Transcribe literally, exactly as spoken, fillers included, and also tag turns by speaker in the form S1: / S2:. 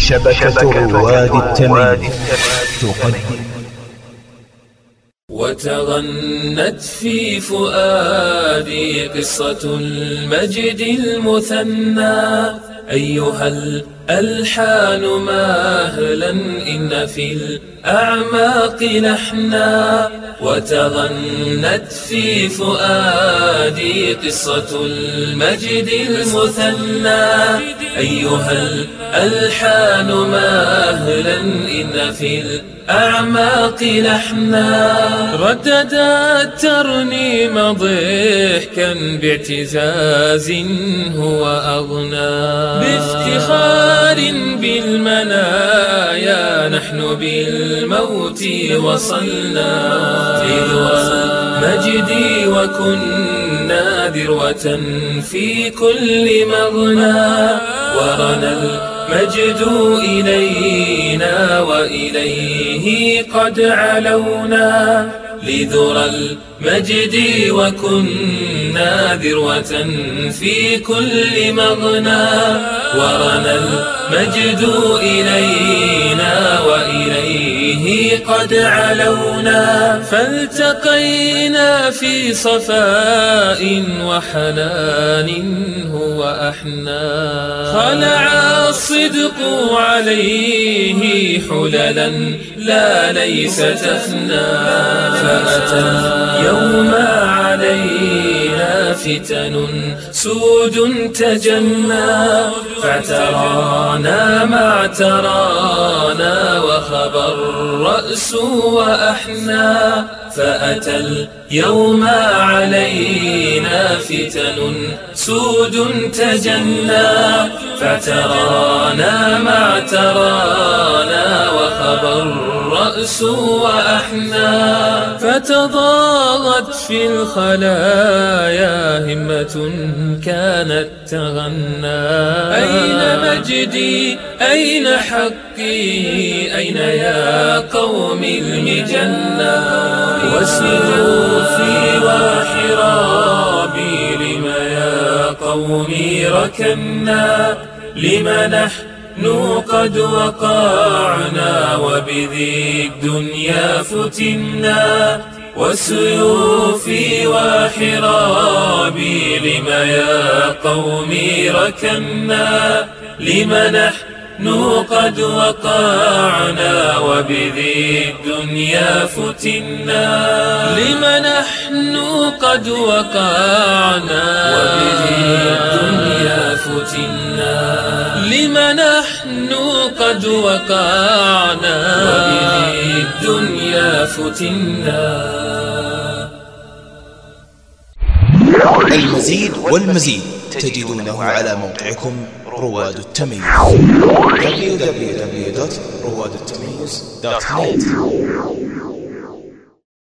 S1: شبكة رواد التمييز تقدم.
S2: وتغنت في فؤادي قصة المجد المثنى، أيها الألحان مهلا إن في الأعماق لحنا. وتغنت في فؤادي قصة المجد المثنى، أيها الألحان مهلا إن في الأعماق لحنا. رددت ترنيم ضحكا باعتزاز هو أغنى، بافتخار بالمنايا نحن بالموت وصلنا. في ذرى المجد وكنا ذروة في كل مغنى، ورنا المجد إلينا وإليه قد علونا. لذرى المجد وكنا ذروة في كل مغنى، ورنا المجد إلينا وإليه قد علونا. فالتقينا في صفاء وحنان هو أحنى، خلع الصدق عليه حللا لا ليس تفنى. فأتى اليوم علينا فتن سود تجنى، فاعترانا ما اعترانا وخبى الرأس وأحنى. فأتى اليوم علينا فتن سود تجنى، فاعترانا ما اعترانا وخبى الرأس وأحنى. فتضاغت في الخلايا همة كانت تغنى، أين مجدي أين حقي أين يا قوم المجنى. وسيوفي وحرابي لم يا قومي ركنا، لم نحن قد وقعنا وبذي الدنيا فتنا. وسيوفي وحرابي لم يا قومي ركنا، لم نحن قد وقعنا وبذي الدنيا فتنا. لم نحن قد وقعنا وبذي الدنيا فتنا. لم نحن قد وقعنا وبذي الدنيا فتنا.
S1: المزيد والمزيد تجدونه على موقعكم رواد التمييز دبليو دبليو دبليو دوت رواد التمييز دوت نت.